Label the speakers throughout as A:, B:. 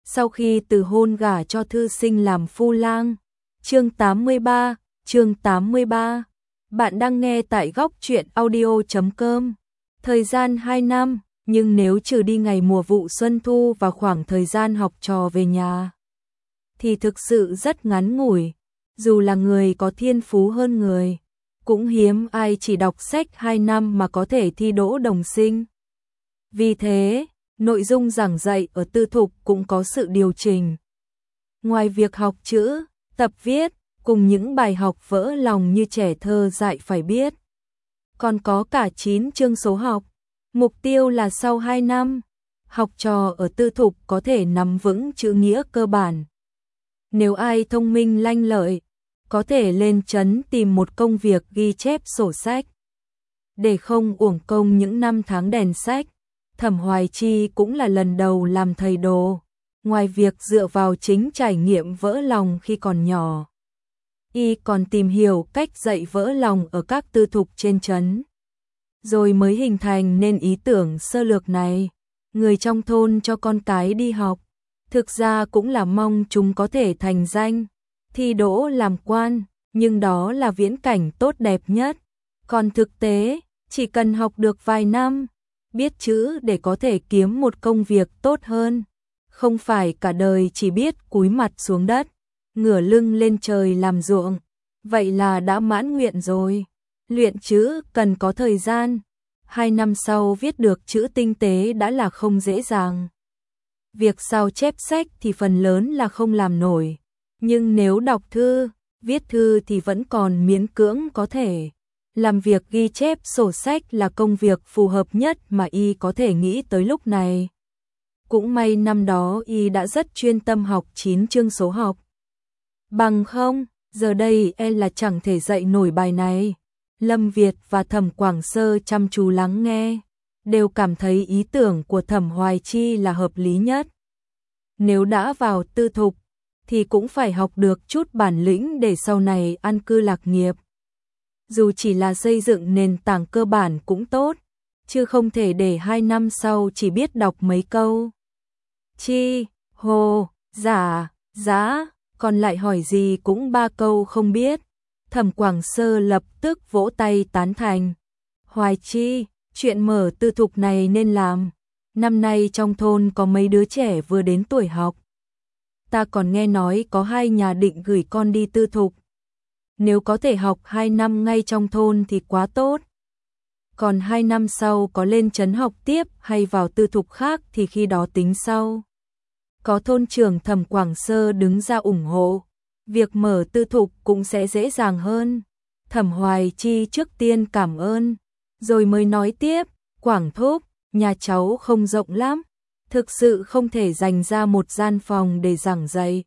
A: sau khi từ hôn gả cho thư sinh làm phu lang. Chương 83. Bạn đang nghe tại góc truyện audio.com. Thời gian 2 năm, nhưng nếu trừ đi ngày mùa vụ xuân thu và khoảng thời gian học trò về nhà, thì thực sự rất ngắn ngủi. Dù là người có thiên phú hơn người, cũng hiếm ai chỉ đọc sách 2 năm mà có thể thi đỗ đồng sinh. Vì thế, nội dung giảng dạy ở tư thục cũng có sự điều chỉnh. Ngoài việc học chữ, tập viết, cùng những bài học vỡ lòng như trẻ thơ dạy phải biết, còn có cả 9 chương số học. Mục tiêu là sau 2 năm, học trò ở tư thục có thể nắm vững chữ nghĩa cơ bản. Nếu ai thông minh lanh lợi, có thể lên trấn tìm một công việc ghi chép sổ sách. Để không uổng công những năm tháng đèn sách, Thẩm Hoài Chi cũng là lần đầu làm thầy đồ. Ngoài việc dựa vào chính trải nghiệm vỡ lòng khi còn nhỏ, y còn tìm hiểu cách dạy vỡ lòng ở các tư thục trên trấn, rồi mới hình thành nên ý tưởng sơ lược này. Người trong thôn cho con cái đi học, thực ra cũng là mong chúng có thể thành danh, thi đỗ làm quan, nhưng đó là viễn cảnh tốt đẹp nhất. Còn thực tế, chỉ cần học được vài năm, biết chữ để có thể kiếm một công việc tốt hơn, không phải cả đời chỉ biết cúi mặt xuống đất, ngửa lưng lên trời làm ruộng, vậy là đã mãn nguyện rồi. Luyện chữ cần có thời gian, 2 năm sau viết được chữ tinh tế đã là không dễ dàng. Việc sao chép sách thì phần lớn là không làm nổi, nhưng nếu đọc thư, viết thư thì vẫn còn miễn cưỡng có thể. Làm việc ghi chép sổ sách là công việc phù hợp nhất mà y có thể nghĩ tới lúc này. Cũng may năm đó y đã rất chuyên tâm học 9 chương số học. Bằng không, giờ đây là chẳng thể dạy nổi bài này. Lâm Việt và Thẩm Quảng Sơ chăm chú lắng nghe, đều cảm thấy ý tưởng của Thẩm Hoài Chi là hợp lý nhất. Nếu đã vào tư thục, thì cũng phải học được chút bản lĩnh để sau này an cư lạc nghiệp. Dù chỉ là xây dựng nền tảng cơ bản cũng tốt, chứ không thể để 2 năm sau chỉ biết đọc mấy câu chi, hồ, giả, giá, còn lại hỏi gì cũng 3 câu không biết. Thẩm Quảng Sơ lập tức vỗ tay tán thành. Hoài Chi, chuyện mở tư thục này nên làm. Năm nay trong thôn có mấy đứa trẻ vừa đến tuổi học. Ta còn nghe nói có 2 nhà định gửi con đi tư thục. Nếu có thể học 2 năm ngay trong thôn thì quá tốt. Còn 2 năm sau có lên trấn học tiếp hay vào tư thục khác thì khi đó tính sau. Có thôn trưởng Thẩm Quảng Sơ đứng ra ủng hộ, việc mở tư thục cũng sẽ dễ dàng hơn. Thẩm Hoài Chi trước tiên cảm ơn, rồi mới nói tiếp, Quảng thúc, nhà cháu không rộng lắm, thực sự không thể dành ra một gian phòng để giảng dạy.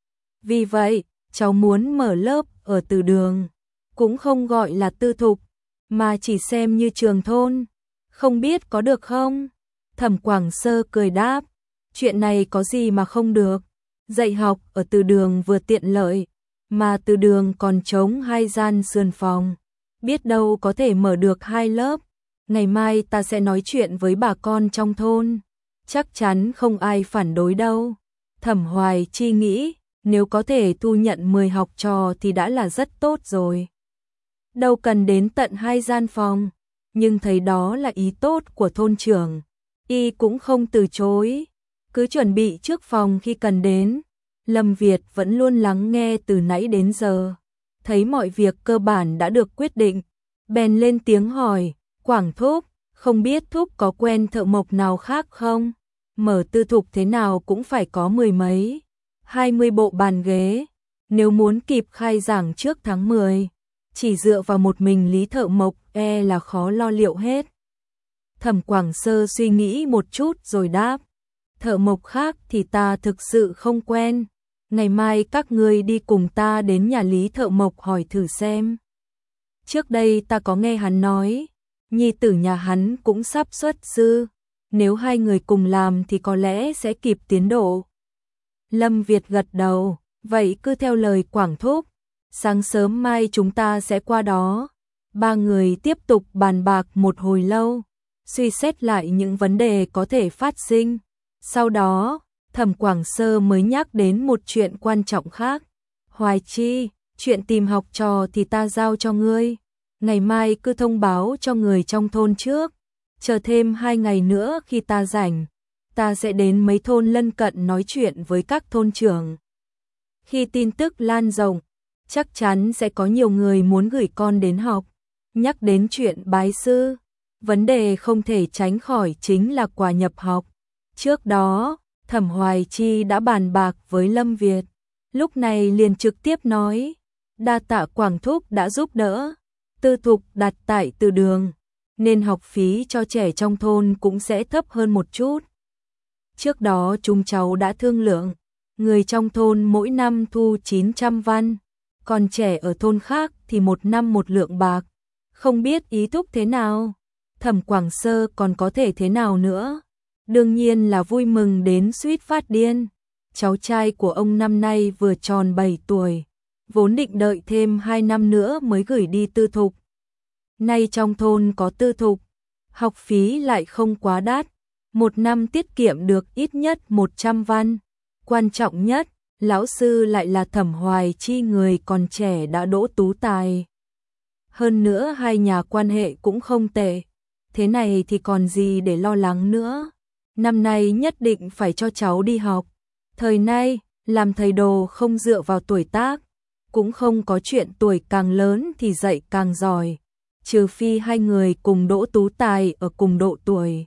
A: Vì vậy, cháu muốn mở lớp ở từ đường, cũng không gọi là tư thục, mà chỉ xem như trường thôn. Không biết có được không? Thẩm Quảng Sơ cười đáp, chuyện này có gì mà không được. Dạy học ở từ đường vừa tiện lợi, mà từ đường còn trống 2 gian sườn phòng, biết đâu có thể mở được 2 lớp. Ngày mai ta sẽ nói chuyện với bà con trong thôn, chắc chắn không ai phản đối đâu. Thẩm Hoài Chi nghĩ, nếu có thể thu nhận 10 học trò thì đã là rất tốt rồi. Đâu cần đến tận 2 gian phòng, nhưng thấy đó là ý tốt của thôn trưởng, y cũng không từ chối, cứ chuẩn bị trước phòng khi cần đến. Lâm Việt vẫn luôn lắng nghe từ nãy đến giờ, thấy mọi việc cơ bản đã được quyết định, bèn lên tiếng hỏi, Quảng thúc, không biết thúc có quen thợ mộc nào khác không? Mở tư thục thế nào cũng phải có 10 mấy, 20 bộ bàn ghế, nếu muốn kịp khai giảng trước tháng 10, chỉ dựa vào một mình Lý thợ mộc là khó lo liệu hết. Thẩm Quảng Sơ suy nghĩ một chút rồi đáp, thợ mộc khác thì ta thực sự không quen. Ngày mai các ngươi đi cùng ta đến nhà Lý thợ mộc hỏi thử xem. Trước đây ta có nghe hắn nói, nhi tử nhà hắn cũng sắp xuất sư, nếu 2 người cùng làm thì có lẽ sẽ kịp tiến độ. Lâm Việt gật đầu, vậy cứ theo lời Quảng thúc, sáng sớm mai chúng ta sẽ qua đó. 3 người tiếp tục bàn bạc một hồi lâu, suy xét lại những vấn đề có thể phát sinh. Sau đó, Thẩm Quảng Sơ mới nhắc đến một chuyện quan trọng khác. Hoài Chi, chuyện tìm học trò thì ta giao cho ngươi. Ngày mai cứ thông báo cho người trong thôn trước. Chờ thêm 2 ngày nữa khi ta rảnh, ta sẽ đến mấy thôn lân cận nói chuyện với các thôn trưởng. Khi tin tức lan rộng, chắc chắn sẽ có nhiều người muốn gửi con đến học. Nhắc đến chuyện bái sư, vấn đề không thể tránh khỏi chính là quà nhập học. Trước đó, Thẩm Hoài Chi đã bàn bạc với Lâm Việt, lúc này liền trực tiếp nói, đa tạ Quảng Thúc đã giúp đỡ, tư thục đặt tại Từ Đường, nên học phí cho trẻ trong thôn cũng sẽ thấp hơn một chút. Trước đó chúng cháu đã thương lượng, người trong thôn mỗi năm thu 900 văn, còn trẻ ở thôn khác thì một năm 1 lượng bạc. Không biết ý Thúc thế nào? Thẩm Quảng Sơ còn có thể thế nào nữa? Đương nhiên là vui mừng đến suýt phát điên. Cháu trai của ông năm nay vừa tròn 7 tuổi, vốn định đợi thêm 2 năm nữa mới gửi đi tư thục. Nay trong thôn có tư thục, học phí lại không quá đắt, một năm tiết kiệm được ít nhất 100 văn. Quan trọng nhất, lão sư lại là Thẩm Hoài Chi, người còn trẻ đã đỗ tú tài. Hơn nữa hai nhà quan hệ cũng không tệ, thế này thì còn gì để lo lắng nữa. Năm nay nhất định phải cho cháu đi học. Thời nay, làm thầy đồ không dựa vào tuổi tác, cũng không có chuyện tuổi càng lớn thì dạy càng giỏi, trừ phi hai người cùng đỗ tú tài ở cùng độ tuổi.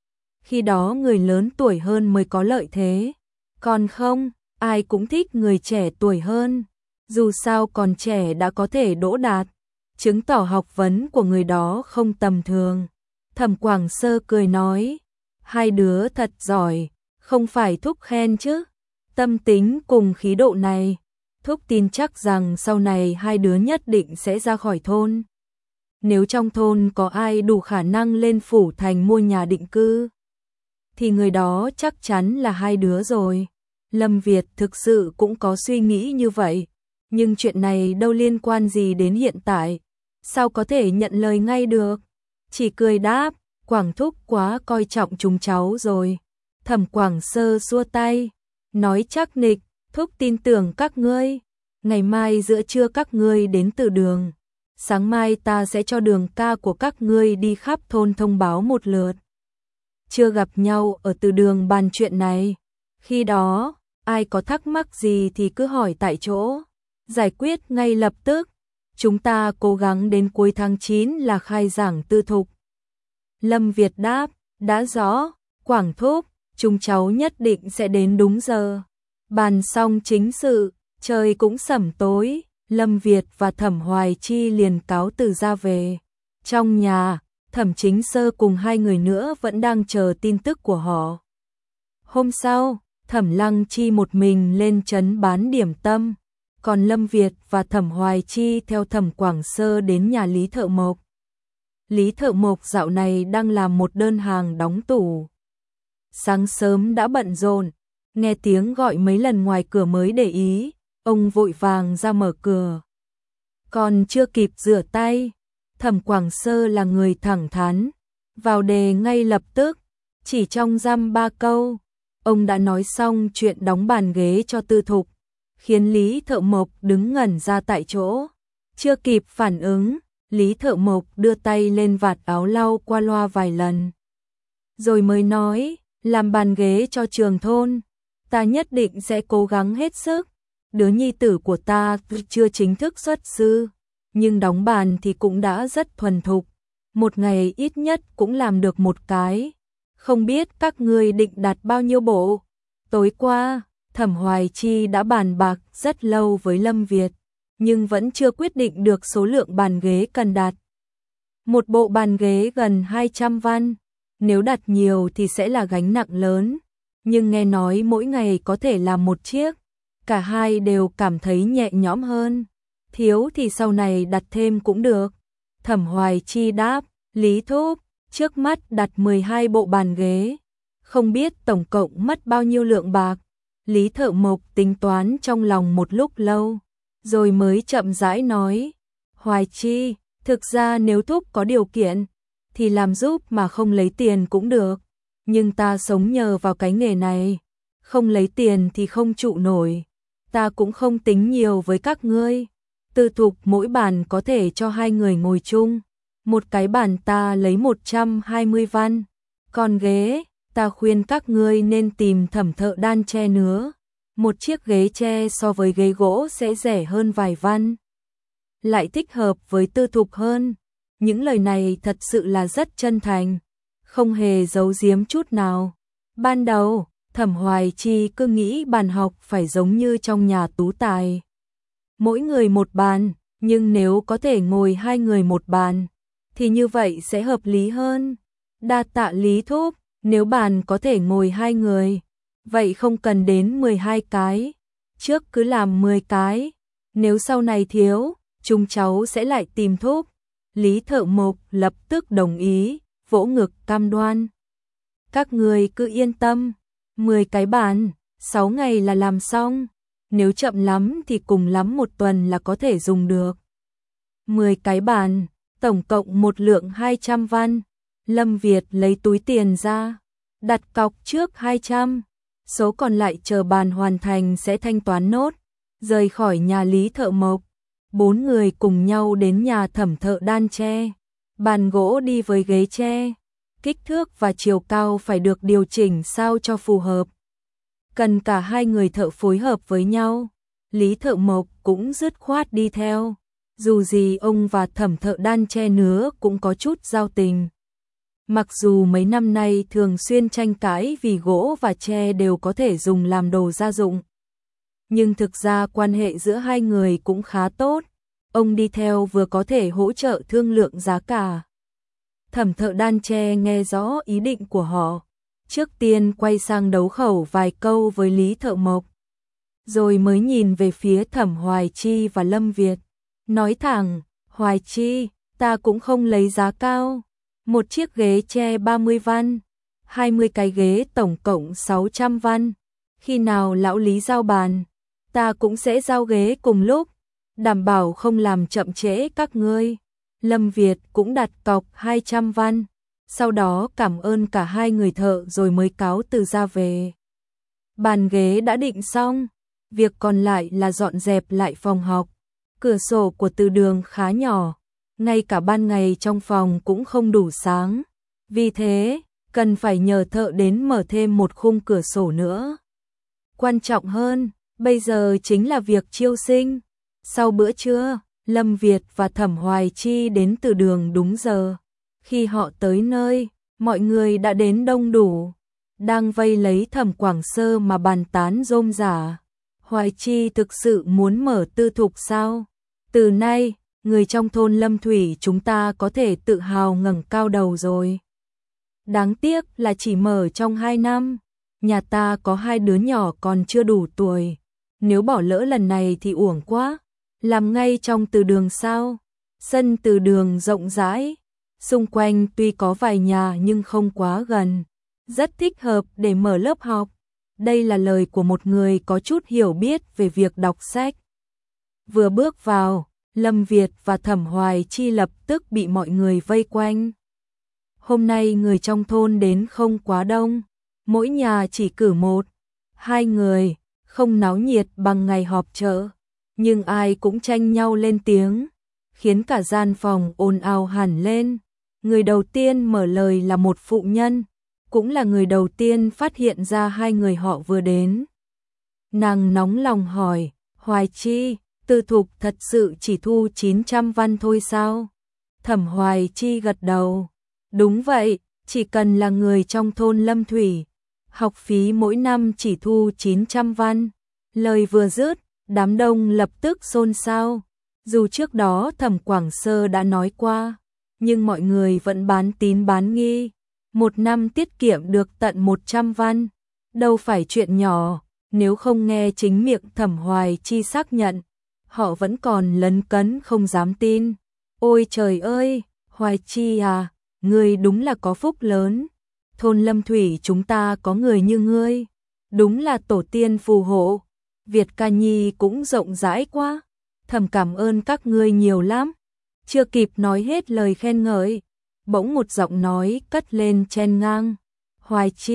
A: Khi đó người lớn tuổi hơn mới có lợi thế, còn không, ai cũng thích người trẻ tuổi hơn. Dù sao còn trẻ đã có thể đỗ đạt, chứng tỏ học vấn của người đó không tầm thường. Thẩm Quảng Sơ cười nói, hai đứa thật giỏi, không phải Thúc khen chứ. Tâm tính cùng khí độ này, Thúc tin chắc rằng sau này hai đứa nhất định sẽ ra khỏi thôn. Nếu trong thôn có ai đủ khả năng lên phủ thành mua nhà định cư, thì người đó chắc chắn là hai đứa rồi. Lâm Việt thực sự cũng có suy nghĩ như vậy, nhưng chuyện này đâu liên quan gì đến hiện tại, sao có thể nhận lời ngay được. Chỉ cười đáp, Quảng Thúc quá coi trọng chúng cháu rồi. Thẩm Quảng Sơ xua tay, nói chắc nịch, Thúc tin tưởng các ngươi. Ngày mai giữa trưa các ngươi đến Từ Đường, sáng mai ta sẽ cho Đường ca của các ngươi đi khắp thôn thông báo một lượt. Chưa gặp nhau ở Từ Đường bàn chuyện này, khi đó ai có thắc mắc gì thì cứ hỏi tại chỗ, giải quyết ngay lập tức. Chúng ta cố gắng đến cuối tháng 9 là khai giảng tư thục. Lâm Việt đáp, đã rõ, Quảng Thúc, chúng cháu nhất định sẽ đến đúng giờ. Bàn xong chính sự, trời cũng sẩm tối, Lâm Việt và Thẩm Hoài Chi liền cáo từ ra về. Trong nhà, Thẩm Chính Sơ cùng hai người nữa vẫn đang chờ tin tức của họ. Hôm sau, Thẩm Lăng Chi một mình lên trấn bán điểm tâm, còn Lâm Việt và Thẩm Hoài Chi theo Thẩm Quảng Sơ đến nhà Lý Thợ Mộc. Lý Thợ Mộc dạo này đang làm một đơn hàng đóng tủ. Sáng sớm đã bận rộn, nghe tiếng gọi mấy lần ngoài cửa mới để ý, ông vội vàng ra mở cửa. Còn chưa kịp rửa tay, Thẩm Quảng Sơ là người thẳng thắn, vào đề ngay lập tức, chỉ trong dăm 3 câu, ông đã nói xong chuyện đóng bàn ghế cho tư thục, khiến Lý Thợ Mộc đứng ngẩn ra tại chỗ. Chưa kịp phản ứng, Lý Thợ Mộc đưa tay lên vạt áo lau qua loa vài lần, rồi mới nói, làm bàn ghế cho trường thôn, ta nhất định sẽ cố gắng hết sức. Đứa nhi tử của ta chưa chính thức xuất sư, nhưng đóng bàn thì cũng đã rất thuần thục, một ngày ít nhất cũng làm được một cái. Không biết các ngươi định đặt bao nhiêu bộ? Tối qua, Thẩm Hoài Chi đã bàn bạc rất lâu với Lâm Việt, nhưng vẫn chưa quyết định được số lượng bàn ghế cần đặt. Một bộ bàn ghế gần 200 văn, nếu đặt nhiều thì sẽ là gánh nặng lớn, nhưng nghe nói mỗi ngày có thể làm một chiếc, cả hai đều cảm thấy nhẹ nhõm hơn. Thiếu thì sau này đặt thêm cũng được. Thẩm Hoài Chi đáp, Lý Thúc, trước mắt đặt 12 bộ bàn ghế, không biết tổng cộng mất bao nhiêu lượng bạc. Lý Thợ Mộc tính toán trong lòng một lúc lâu, rồi mới chậm rãi nói, Hoài Chi, thực ra nếu Thúc có điều kiện, thì làm giúp mà không lấy tiền cũng được, nhưng ta sống nhờ vào cái nghề này, không lấy tiền thì không trụ nổi. Ta cũng không tính nhiều với các ngươi. Tư Thục mỗi bàn có thể cho 2 người ngồi chung. Một cái bàn ta lấy 120 văn. Còn ghế, ta khuyên các ngươi nên tìm thẩm thợ đan tre nữa. Một chiếc ghế tre so với ghế gỗ sẽ rẻ hơn vài văn. Lại thích hợp với Tư Thục hơn. Những lời này thật sự là rất chân thành, không hề giấu giếm chút nào. Ban đầu, Thẩm Hoài Chi cứ nghĩ bàn học phải giống như trong nhà tú tài. Mỗi người một bàn, nhưng nếu có thể ngồi 2 người một bàn, thì như vậy sẽ hợp lý hơn. Đa tạ Lý Thúc, nếu bàn có thể ngồi 2 người, vậy không cần đến 12 cái, trước cứ làm 10 cái. Nếu sau này thiếu, chúng cháu sẽ lại tìm Thúc. Lý Thợ Mộc lập tức đồng ý, vỗ ngực cam đoan. Các người cứ yên tâm, 10 cái bàn, 6 ngày là làm xong. Nếu chậm lắm thì cùng lắm 1 tuần là có thể dùng được. 10 cái bàn, tổng cộng 1 lượng 200 văn. Lâm Việt lấy túi tiền ra, đặt cọc trước 200. Số còn lại chờ bàn hoàn thành sẽ thanh toán nốt. Rời khỏi nhà Lý Thợ Mộc, 4 người cùng nhau đến nhà thẩm thợ đan tre. Bàn gỗ đi với ghế tre, kích thước và chiều cao phải được điều chỉnh sao cho phù hợp. Cần cả 2 người thợ phối hợp với nhau. Lý Thợ Mộc cũng dứt khoát đi theo. Dù gì ông và thẩm thợ đan tre nữa cũng có chút giao tình. Mặc dù mấy năm nay thường xuyên tranh cãi vì gỗ và tre đều có thể dùng làm đồ gia dụng, nhưng thực ra quan hệ giữa 2 người cũng khá tốt. Ông đi theo vừa có thể hỗ trợ thương lượng giá cả. Thẩm thợ đan tre nghe rõ ý định của họ, trước tiên quay sang đấu khẩu vài câu với Lý Thợ Mộc, rồi mới nhìn về phía Thẩm Hoài Chi và Lâm Việt, nói thẳng: Hoài Chi, ta cũng không lấy giá cao. Một chiếc ghế tre 30 văn, 20 cái ghế tổng cộng 600 văn. Khi nào lão Lý giao bàn, ta cũng sẽ giao ghế cùng lúc, đảm bảo không làm chậm trễ các ngươi. Lâm Việt cũng đặt cọc 200 văn, sau đó cảm ơn cả 2 người thợ rồi mới cáo từ ra về. Bàn ghế đã định xong, việc còn lại là dọn dẹp lại phòng học. Cửa sổ của Từ Đường khá nhỏ, ngay cả ban ngày trong phòng cũng không đủ sáng. Vì thế, cần phải nhờ thợ đến mở thêm một khung cửa sổ nữa. Quan trọng hơn, bây giờ chính là việc chiêu sinh. Sau bữa trưa, Lâm Việt và Thẩm Hoài Chi đến Từ Đường đúng giờ. Khi họ tới nơi, mọi người đã đến đông đủ, đang vây lấy Thẩm Quảng Sơ mà bàn tán rôm rả. Hoài Chi thực sự muốn mở tư thục sao? Từ nay, người trong thôn Lâm Thủy chúng ta có thể tự hào ngẩng cao đầu rồi. Đáng tiếc là chỉ mở trong 2 năm. Nhà ta có 2 đứa nhỏ còn chưa đủ tuổi. Nếu bỏ lỡ lần này thì uổng quá. Làm ngay trong Từ Đường sao? Sân Từ Đường rộng rãi, xung quanh tuy có vài nhà nhưng không quá gần, rất thích hợp để mở lớp học. Đây là lời của một người có chút hiểu biết về việc đọc sách. Vừa bước vào, Lâm Việt và Thẩm Hoài Chi lập tức bị mọi người vây quanh. Hôm nay người trong thôn đến không quá đông, mỗi nhà chỉ cử 1, 2 người, không náo nhiệt bằng ngày họp chợ, nhưng ai cũng tranh nhau lên tiếng, khiến cả gian phòng ồn ào hẳn lên. Người đầu tiên mở lời là một phụ nhân, cũng là người đầu tiên phát hiện ra 2 người họ vừa đến. Nàng nóng lòng hỏi: Hoài Chi, tư thục thật sự chỉ thu 900 văn thôi sao? Thẩm Hoài Chi gật đầu. Đúng vậy, chỉ cần là người trong thôn Lâm Thủy, học phí mỗi năm chỉ thu 900 văn. Lời vừa dứt, đám đông lập tức xôn xao. Dù trước đó Thẩm Quảng Sơ đã nói qua, nhưng mọi người vẫn bán tín bán nghi. Một năm tiết kiệm được tận 100 văn, đâu phải chuyện nhỏ. Nếu không nghe chính miệng Thẩm Hoài Chi xác nhận, họ vẫn còn lấn cấn không dám tin. Ôi trời ơi, Hoài Chi à, ngươi đúng là có phúc lớn. Thôn Lâm Thủy chúng ta có người như ngươi, đúng là tổ tiên phù hộ. Việt ca nhi cũng rộng rãi quá. Thầm cảm ơn các ngươi nhiều lắm. Chưa kịp nói hết lời khen ngợi, bỗng một giọng nói cất lên chen ngang. Hoài Chi,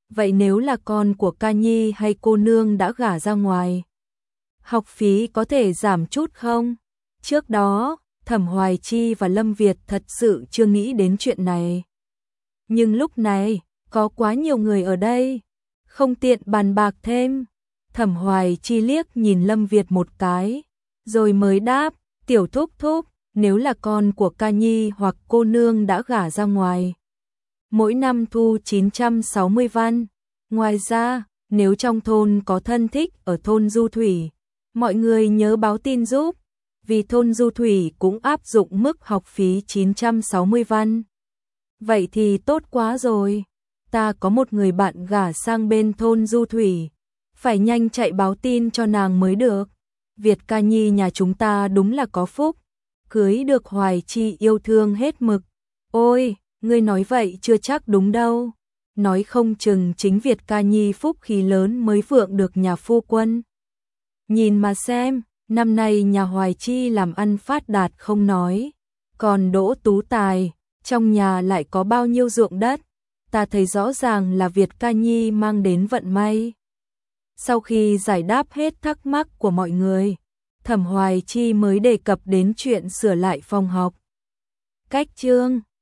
A: vậy nếu là con của ca nhi hay cô nương đã gả ra ngoài, học phí có thể giảm chút không? Trước đó, Thẩm Hoài Chi và Lâm Việt thật sự chưa nghĩ đến chuyện này. Nhưng lúc này, có quá nhiều người ở đây, không tiện bàn bạc thêm. Thẩm Hoài Chi liếc nhìn Lâm Việt một cái, rồi mới đáp, tiểu thúc thúc, nếu là con của ca nhi hoặc cô nương đã gả ra ngoài, mỗi năm thu 960 văn. Ngoài ra, nếu trong thôn có thân thích ở thôn Du Thủy, mọi người nhớ báo tin giúp, vì thôn Du Thủy cũng áp dụng mức học phí 960 văn. Vậy thì tốt quá rồi, ta có một người bạn gả sang bên thôn Du Thủy, phải nhanh chạy báo tin cho nàng mới được. Việt ca nhi nhà chúng ta đúng là có phúc, cưới được Hoài Chi yêu thương hết mực. Ôi, ngươi nói vậy chưa chắc đúng đâu, nói không chừng chính Việt ca nhi phúc khí lớn mới vượng được nhà phu quân. Nhìn mà xem, năm nay nhà Hoài Chi làm ăn phát đạt không nói, còn Đỗ Tú Tài, trong nhà lại có bao nhiêu ruộng đất, ta thấy rõ ràng là Việt ca nhi mang đến vận may. Sau khi giải đáp hết thắc mắc của mọi người, Thẩm Hoài Chi mới đề cập đến chuyện sửa lại phòng học. Cách chương